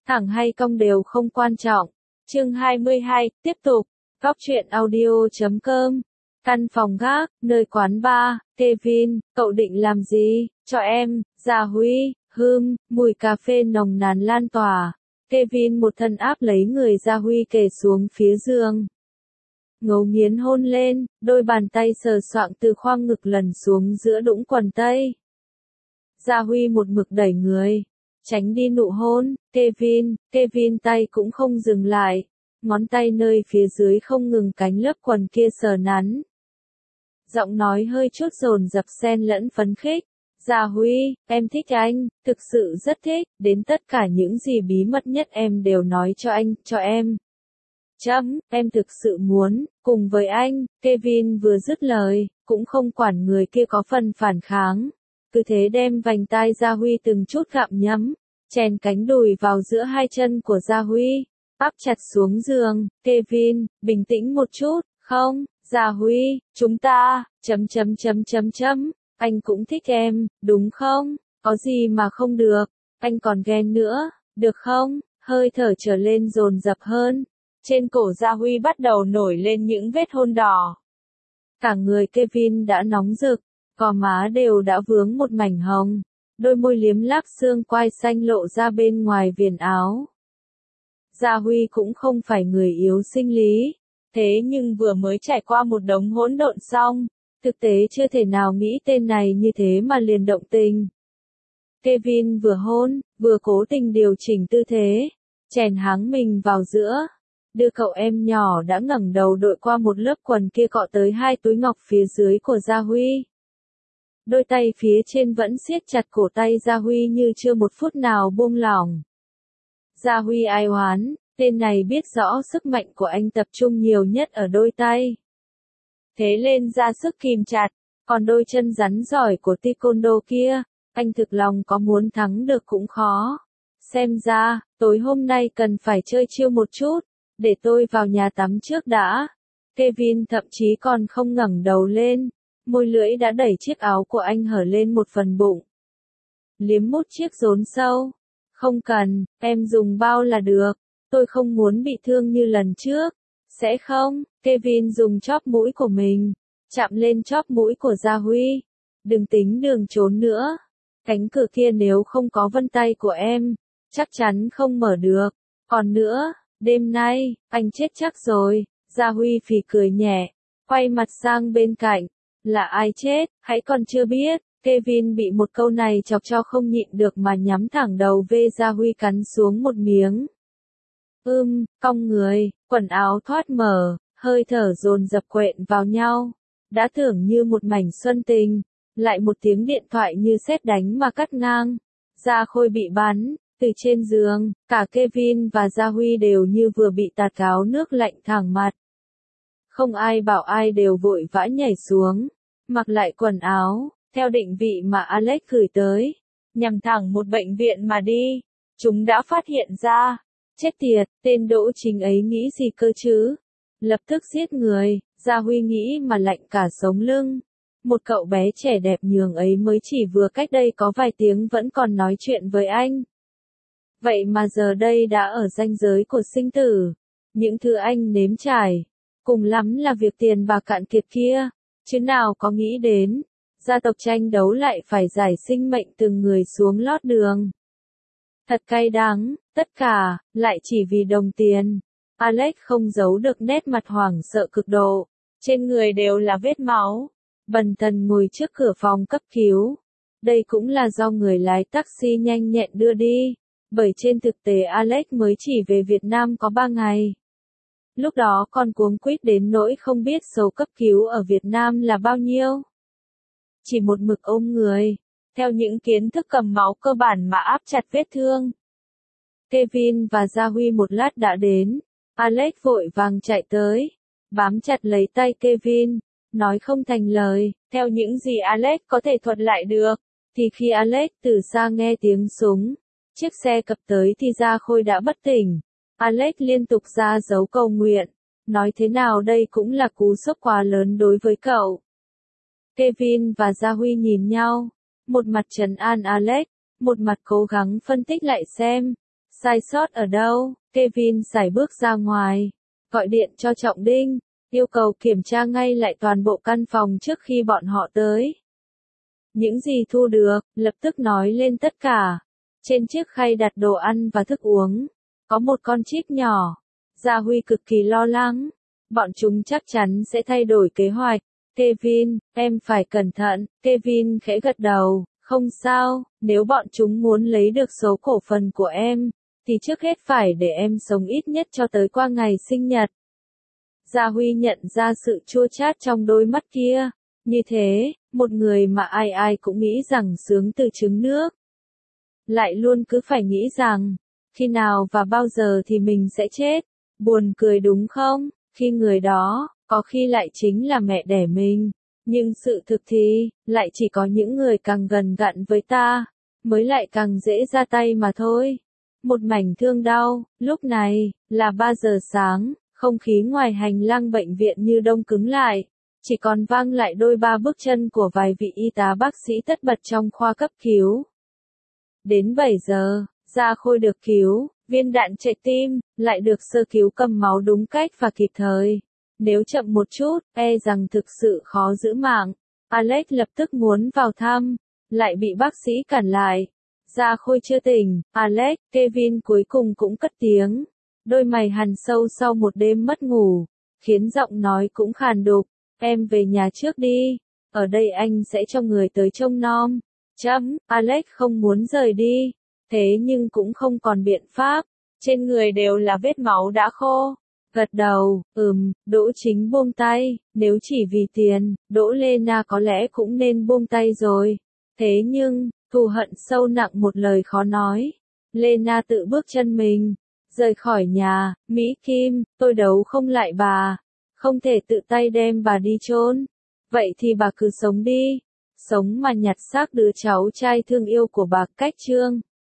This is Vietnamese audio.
thẳng hay cong đều không quan trọng. Chương 22, tiếp tục. Góc truyện audio.com. Căn phòng gác, nơi quán bar. Kevin, cậu định làm gì? Cho em. Gia Huy. Mùi cà phê nồng nàn lan tỏa. Kevin một thân áp lấy người Gia Huy kề xuống phía giường. Ngấu nghiến hôn lên, đôi bàn tay sờ soạng từ khoang ngực lần xuống giữa đũng quần tây. Gia Huy một mực đẩy người, tránh đi nụ hôn. Kevin tay cũng không dừng lại, ngón tay nơi phía dưới không ngừng cánh lớp quần kia sờ nắn. Giọng nói hơi chút dồn dập xen lẫn phấn khích. Gia Huy, em thích anh, thực sự rất thích, đến tất cả những gì bí mật nhất em đều nói cho anh, cho em. Em thực sự muốn, cùng với anh. Kevin vừa dứt lời, cũng không quản người kia có phần phản kháng. Cứ thế đem vành tai Gia Huy từng chút gặm nhấm, chèn cánh đùi vào giữa hai chân của Gia Huy, áp chặt xuống giường. Kevin, bình tĩnh một chút, không, Gia Huy, chúng ta, anh cũng thích em, đúng không? Có gì mà không được, anh còn ghen nữa, được không? Hơi thở trở lên dồn dập hơn. Trên cổ Gia Huy bắt đầu nổi lên những vết hôn đỏ. Cả người Kevin đã nóng rực, gò má đều đã vướng một mảnh hồng, đôi môi liếm láp xương quai xanh lộ ra bên ngoài viền áo. Gia Huy cũng không phải người yếu sinh lý, thế nhưng vừa mới trải qua một đống hỗn độn xong, thực tế chưa thể nào nghĩ tên này như thế mà liền động tình. Kevin vừa hôn, vừa cố tình điều chỉnh tư thế, chèn háng mình vào giữa, đưa cậu em nhỏ đã ngẩng đầu đội qua một lớp quần kia cọ tới hai túi ngọc phía dưới của Gia Huy. Đôi tay phía trên vẫn siết chặt cổ tay Gia Huy như chưa một phút nào buông lỏng. Gia Huy ai oán, tên này biết rõ sức mạnh của anh tập trung nhiều nhất ở đôi tay. Thế lên ra sức kìm chặt, còn đôi chân rắn giỏi của taekwondo kia, anh thực lòng có muốn thắng được cũng khó. Xem ra, tối hôm nay cần phải chơi chiêu một chút, để tôi vào nhà tắm trước đã. Kevin thậm chí còn không ngẩng đầu lên, môi lưỡi đã đẩy chiếc áo của anh hở lên một phần bụng. Liếm mút chiếc rốn sâu. Không cần, em dùng bao là được, tôi không muốn bị thương như lần trước. Sẽ không? Kevin dùng chóp mũi của mình, chạm lên chóp mũi của Gia Huy. Đừng tính đường trốn nữa. Cánh cửa kia nếu không có vân tay của em, chắc chắn không mở được. Còn nữa, đêm nay, anh chết chắc rồi. Gia Huy phì cười nhẹ, quay mặt sang bên cạnh. Là ai chết, hãy còn chưa biết. Kevin bị một câu này chọc cho không nhịn được mà nhắm thẳng đầu về Gia Huy cắn xuống một miếng. Cong người, quần áo thoát mở, hơi thở dồn dập quện vào nhau. Đã tưởng như một mảnh xuân tình, lại một tiếng điện thoại như sét đánh mà cắt ngang. Gia Khôi bị bắn, từ trên giường, cả Kevin và Gia Huy đều như vừa bị tạt gáo nước lạnh thẳng mặt. Không ai bảo ai đều vội vã nhảy xuống, mặc lại quần áo, theo định vị mà Alex gửi tới, nhằm thẳng một bệnh viện mà đi. Chúng đã phát hiện ra. Chết tiệt, tên Đỗ Chính ấy nghĩ gì cơ chứ? Lập tức giết người. Gia Huy nghĩ mà lạnh cả sống lưng. Một cậu bé trẻ đẹp nhường ấy mới chỉ vừa cách đây có vài tiếng vẫn còn nói chuyện với anh. Vậy mà giờ đây đã ở ranh giới của sinh tử. Những thứ anh nếm trải, cùng lắm là việc tiền bạc cạn kiệt kia, chứ nào có nghĩ đến, gia tộc tranh đấu lại phải giải sinh mệnh từng người xuống lót đường. Thật cay đắng, tất cả, lại chỉ vì đồng tiền. Alex không giấu được nét mặt hoảng sợ cực độ, trên người đều là vết máu. Bần thần ngồi trước cửa phòng cấp cứu. Đây cũng là do người lái taxi nhanh nhẹn đưa đi, bởi trên thực tế Alex mới chỉ về Việt Nam có 3 ngày. Lúc đó còn cuống quýt đến nỗi không biết số cấp cứu ở Việt Nam là bao nhiêu. Chỉ một mực ôm người, theo những kiến thức cầm máu cơ bản mà áp chặt vết thương. Kevin và Gia Huy một lát đã đến, Alex vội vàng chạy tới, bám chặt lấy tay Kevin, nói không thành lời, theo những gì Alex có thể thuật lại được, thì khi Alex từ xa nghe tiếng súng, chiếc xe cập tới thì Gia Khôi đã bất tỉnh. Alex liên tục ra dấu cầu nguyện, nói thế nào đây cũng là cú sốc quá lớn đối với cậu. Kevin và Gia Huy nhìn nhau, một mặt trấn an Alex, một mặt cố gắng phân tích lại xem Sai sót ở đâu? Kevin sải bước ra ngoài, gọi điện cho Trọng Đinh, yêu cầu kiểm tra ngay lại toàn bộ căn phòng trước khi bọn họ tới. Những gì thu được, lập tức nói lên tất cả. Trên chiếc khay đặt đồ ăn và thức uống, có một con chip nhỏ. Gia Huy cực kỳ lo lắng. Bọn chúng chắc chắn sẽ thay đổi kế hoạch. Kevin, em phải cẩn thận. Kevin khẽ gật đầu, không sao, nếu bọn chúng muốn lấy được số cổ phần của em, thì trước hết phải để em sống ít nhất cho tới qua ngày sinh nhật. Gia Huy nhận ra sự chua chát trong đôi mắt kia. Như thế, một người mà ai ai cũng nghĩ rằng sướng từ trứng nước, lại luôn cứ phải nghĩ rằng, khi nào và bao giờ thì mình sẽ chết. Buồn cười đúng không? Khi người đó, có khi lại chính là mẹ đẻ mình. Nhưng sự thực thì, lại chỉ có những người càng gần gặn với ta, mới lại càng dễ ra tay mà thôi. Một mảnh thương đau, lúc này, là 3 giờ sáng, không khí ngoài hành lang bệnh viện như đông cứng lại. Chỉ còn vang lại đôi ba bước chân của vài vị y tá bác sĩ tất bật trong khoa cấp cứu. Đến 7 giờ, Gia Khôi được cứu, viên đạn chạy tim, lại được sơ cứu cầm máu đúng cách và kịp thời. Nếu chậm một chút, e rằng thực sự khó giữ mạng. Alex lập tức muốn vào thăm, lại bị bác sĩ cản lại. Gia Khôi chưa tỉnh, Alex, Kevin cuối cùng cũng cất tiếng. Đôi mày hằn sâu sau một đêm mất ngủ, khiến giọng nói cũng khàn đục. Em về nhà trước đi, ở đây anh sẽ cho người tới trông nom. Alex không muốn rời đi, thế nhưng cũng không còn biện pháp, trên người đều là vết máu đã khô. Gật đầu, Đỗ Chính buông tay, nếu chỉ vì tiền, Đỗ Lena có lẽ cũng nên buông tay rồi. Thế nhưng, thù hận sâu nặng một lời khó nói. Lena tự bước chân mình, rời khỏi nhà, Mỹ Kim, tôi đấu không lại bà. Không thể tự tay đem bà đi chôn. Vậy thì bà cứ sống đi. Sống mà nhặt xác đứa cháu trai thương yêu của bà cách Trương.